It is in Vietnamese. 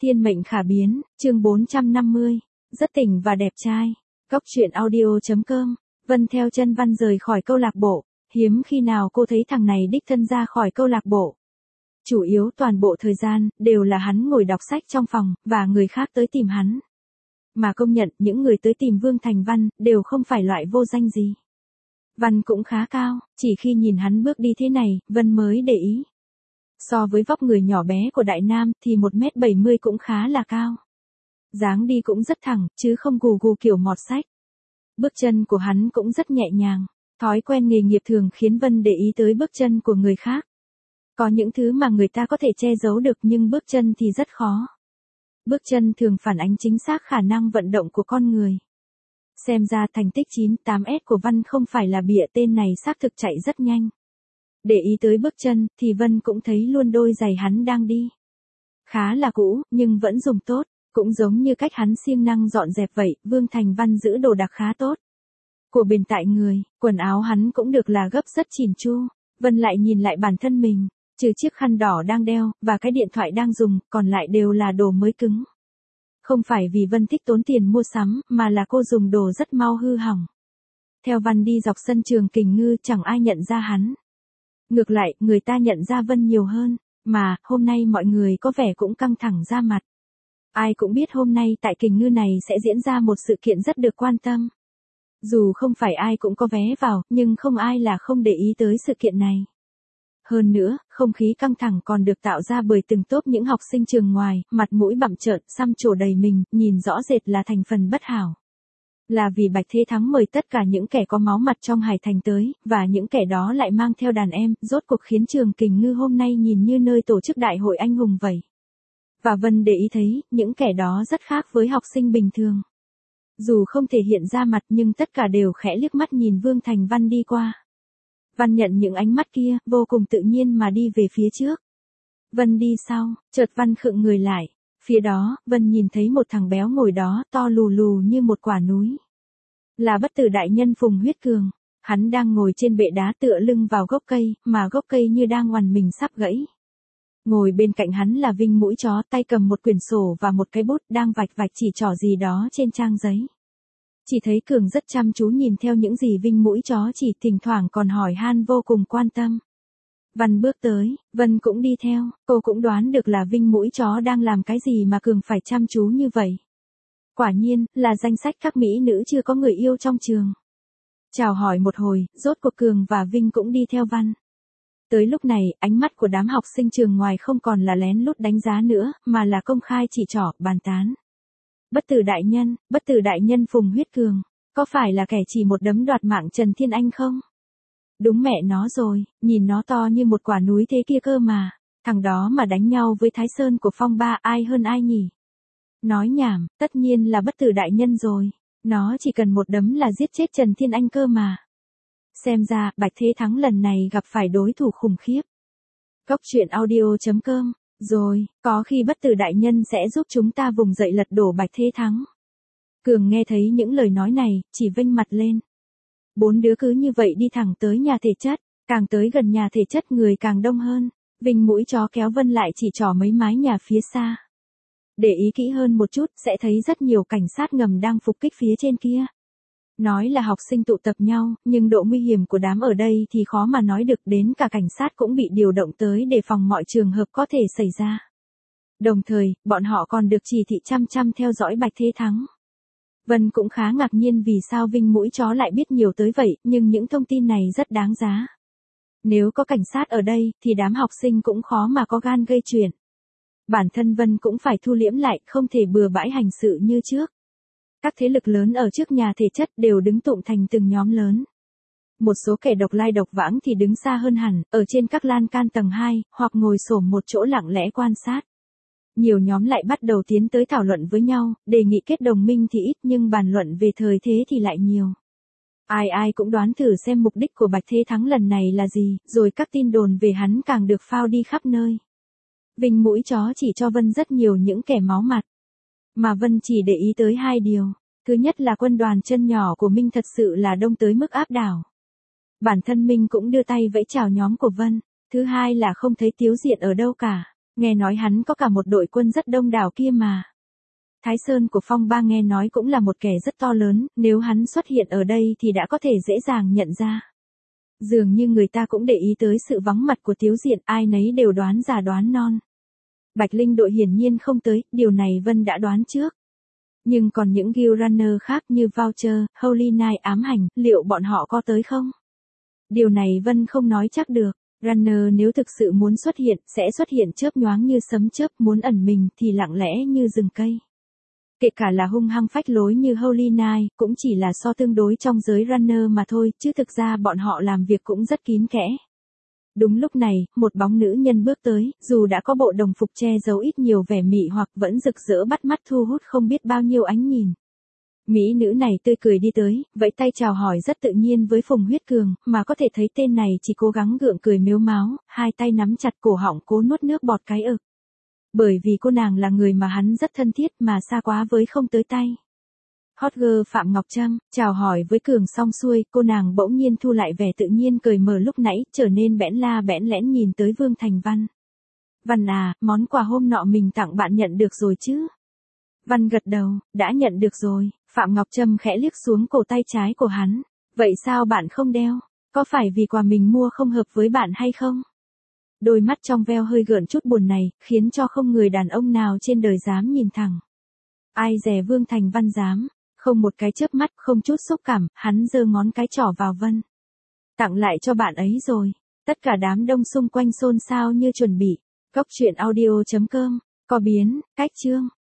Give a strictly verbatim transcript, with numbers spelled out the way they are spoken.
Thiên mệnh khả biến, chương bốn trăm năm mươi, rất tỉnh và đẹp trai. Góc truyện audio chấm com. Vân theo chân Văn rời khỏi câu lạc bộ, hiếm khi nào cô thấy thằng này đích thân ra khỏi câu lạc bộ. Chủ yếu toàn bộ thời gian, đều là hắn ngồi đọc sách trong phòng, và người khác tới tìm hắn. Mà công nhận, những người tới tìm Vương Thành Văn, đều không phải loại vô danh gì. Văn cũng khá cao, chỉ khi nhìn hắn bước đi thế này, Vân mới để ý. So với vóc người nhỏ bé của Đại Nam thì một mét bảy mươi cũng khá là cao. Dáng đi cũng rất thẳng, chứ không gù gù kiểu mọt sách. Bước chân của hắn cũng rất nhẹ nhàng. Thói quen nghề nghiệp thường khiến Vân để ý tới bước chân của người khác. Có những thứ mà người ta có thể che giấu được nhưng bước chân thì rất khó. Bước chân thường phản ánh chính xác khả năng vận động của con người. Xem ra thành tích chín tám S của Văn không phải là bịa, tên này xác thực chạy rất nhanh. Để ý tới bước chân, thì Vân cũng thấy luôn đôi giày hắn đang đi. Khá là cũ, nhưng vẫn dùng tốt, cũng giống như cách hắn siêng năng dọn dẹp vậy, Vương Thành Văn giữ đồ đạc khá tốt. Của bền tại người, quần áo hắn cũng được là gấp rất chỉn chu. Vân lại nhìn lại bản thân mình, trừ chiếc khăn đỏ đang đeo, và cái điện thoại đang dùng, còn lại đều là đồ mới cứng. Không phải vì Vân thích tốn tiền mua sắm, mà là cô dùng đồ rất mau hư hỏng. Theo Văn đi dọc sân trường Kình Ngư, chẳng ai nhận ra hắn. Ngược lại, người ta nhận ra Vân nhiều hơn, mà, hôm nay mọi người có vẻ cũng căng thẳng ra mặt. Ai cũng biết hôm nay tại Kình Ngư này sẽ diễn ra một sự kiện rất được quan tâm. Dù không phải ai cũng có vé vào, nhưng không ai là không để ý tới sự kiện này. Hơn nữa, không khí căng thẳng còn được tạo ra bởi từng tốp những học sinh trường ngoài, mặt mũi bặm trợn, xăm trổ đầy mình, nhìn rõ rệt là thành phần bất hảo. Là vì Bạch Thế Thắng mời tất cả những kẻ có máu mặt trong Hải Thành tới, và những kẻ đó lại mang theo đàn em, rốt cuộc khiến trường Kình Ngư hôm nay nhìn như nơi tổ chức đại hội anh hùng vậy. Và Vân để ý thấy, những kẻ đó rất khác với học sinh bình thường. Dù không thể hiện ra mặt nhưng tất cả đều khẽ liếc mắt nhìn Vương Thành Văn đi qua. Văn nhận những ánh mắt kia, vô cùng tự nhiên mà đi về phía trước. Vân đi sau, chợt Văn khựng người lại. Phía đó, Vân nhìn thấy một thằng béo ngồi đó, to lù lù như một quả núi. Là Bất Tử đại nhân Phùng Huyết Cường. Hắn đang ngồi trên bệ đá tựa lưng vào gốc cây, mà gốc cây như đang oằn mình sắp gãy. Ngồi bên cạnh hắn là Vinh Mũi Chó, tay cầm một quyển sổ và một cái bút, đang vạch vạch chỉ trỏ gì đó trên trang giấy. Chỉ thấy Cường rất chăm chú nhìn theo những gì Vinh Mũi Chó chỉ, thỉnh thoảng còn hỏi han vô cùng quan tâm. Văn bước tới, Vân cũng đi theo, cô cũng đoán được là Vinh Mũi Chó đang làm cái gì mà Cường phải chăm chú như vậy. Quả nhiên, là danh sách các mỹ nữ chưa có người yêu trong trường. Chào hỏi một hồi, rốt cuộc Cường và Vinh cũng đi theo Văn. Tới lúc này, ánh mắt của đám học sinh trường ngoài không còn là lén lút đánh giá nữa, mà là công khai chỉ trỏ, bàn tán. Bất Tử đại nhân, Bất Tử đại nhân Phùng Huyết Cường, có phải là kẻ chỉ một đấm đoạt mạng Trần Thiên Anh không? Đúng mẹ nó rồi, nhìn nó to như một quả núi thế kia cơ mà, thằng đó mà đánh nhau với Thái Sơn của Phong Ba ai hơn ai nhỉ? Nói nhảm, tất nhiên là Bất Tử đại nhân rồi, nó chỉ cần một đấm là giết chết Trần Thiên Anh cơ mà. Xem ra, Bạch Thế Thắng lần này gặp phải đối thủ khủng khiếp. Góc truyện audio chấm com. Rồi, có khi Bất Tử đại nhân sẽ giúp chúng ta vùng dậy lật đổ Bạch Thế Thắng. Cường nghe thấy những lời nói này, chỉ vênh mặt lên. Bốn đứa cứ như vậy đi thẳng tới nhà thể chất, càng tới gần nhà thể chất người càng đông hơn. Vinh Mũi Chó kéo Vân lại chỉ trỏ mấy mái nhà phía xa. Để ý kỹ hơn một chút, sẽ thấy rất nhiều cảnh sát ngầm đang phục kích phía trên kia. Nói là học sinh tụ tập nhau, nhưng độ nguy hiểm của đám ở đây thì khó mà nói được, đến cả cảnh sát cũng bị điều động tới để phòng mọi trường hợp có thể xảy ra. Đồng thời, bọn họ còn được chỉ thị chăm chăm theo dõi Bạch Thế Thắng. Vân cũng khá ngạc nhiên vì sao Vinh Mũi Chó lại biết nhiều tới vậy, nhưng những thông tin này rất đáng giá. Nếu có cảnh sát ở đây, thì đám học sinh cũng khó mà có gan gây chuyện. Bản thân Vân cũng phải thu liễm lại, không thể bừa bãi hành sự như trước. Các thế lực lớn ở trước nhà thể chất đều đứng tụm thành từng nhóm lớn. Một số kẻ độc lai độc vãng thì đứng xa hơn hẳn, ở trên các lan can tầng hai, hoặc ngồi xổm một chỗ lặng lẽ quan sát. Nhiều nhóm lại bắt đầu tiến tới thảo luận với nhau, đề nghị kết đồng minh thì ít nhưng bàn luận về thời thế thì lại nhiều. Ai ai cũng đoán thử xem mục đích của Bạch Thế Thắng lần này là gì, rồi các tin đồn về hắn càng được phao đi khắp nơi. Vinh Mũi Chó chỉ cho Vân rất nhiều những kẻ máu mặt. Mà Vân chỉ để ý tới hai điều. Thứ nhất là quân đoàn chân nhỏ của Minh thật sự là đông tới mức áp đảo. Bản thân Minh cũng đưa tay vẫy chào nhóm của Vân. Thứ hai là không thấy Tiếu Diện ở đâu cả. Nghe nói hắn có cả một đội quân rất đông đảo kia mà. Thái Sơn của Phong Ba nghe nói cũng là một kẻ rất to lớn, nếu hắn xuất hiện ở đây thì đã có thể dễ dàng nhận ra. Dường như người ta cũng để ý tới sự vắng mặt của Tiếu Diện, ai nấy đều đoán già đoán non. Bạch Linh đội hiển nhiên không tới, điều này Vân đã đoán trước. Nhưng còn những Guild Runner khác như Voucher, Holy Knight ám hành, liệu bọn họ có tới không? Điều này Vân không nói chắc được. Runner nếu thực sự muốn xuất hiện, sẽ xuất hiện chớp nhoáng như sấm chớp, muốn ẩn mình thì lặng lẽ như rừng cây. Kể cả là hung hăng phách lối như Holy Knight, cũng chỉ là so tương đối trong giới Runner mà thôi, chứ thực ra bọn họ làm việc cũng rất kín kẽ. Đúng lúc này, một bóng nữ nhân bước tới, dù đã có bộ đồng phục che giấu ít nhiều vẻ mị hoặc vẫn rực rỡ bắt mắt thu hút không biết bao nhiêu ánh nhìn. Mỹ nữ này tươi cười đi tới, vẫy tay chào hỏi rất tự nhiên với Phùng Huyết Cường, mà có thể thấy tên này chỉ cố gắng gượng cười mếu máo, hai tay nắm chặt cổ họng cố nuốt nước bọt cái ực. Bởi vì cô nàng là người mà hắn rất thân thiết mà xa quá với không tới tay. Hot girl Phạm Ngọc Trâm, chào hỏi với Cường xong xuôi, cô nàng bỗng nhiên thu lại vẻ tự nhiên cười mở lúc nãy, trở nên bẽn la bẽn lẽn nhìn tới Vương Thành Văn. Văn à, món quà hôm nọ mình tặng bạn nhận được rồi chứ? Văn gật đầu, đã nhận được rồi. Phạm Ngọc Trâm khẽ liếc xuống cổ tay trái của hắn. Vậy sao bạn không đeo? Có phải vì quà mình mua không hợp với bạn hay không? Đôi mắt trong veo hơi gợn chút buồn này, khiến cho không người đàn ông nào trên đời dám nhìn thẳng. Ai dè Vương Thành Văn dám. Không một cái chớp mắt, không chút xúc cảm, hắn giơ ngón cái trỏ vào Vân. Tặng lại cho bạn ấy rồi. Tất cả đám đông xung quanh xôn xao như chuẩn bị. Cốc truyện audio chấm com. Có biến, cách chương.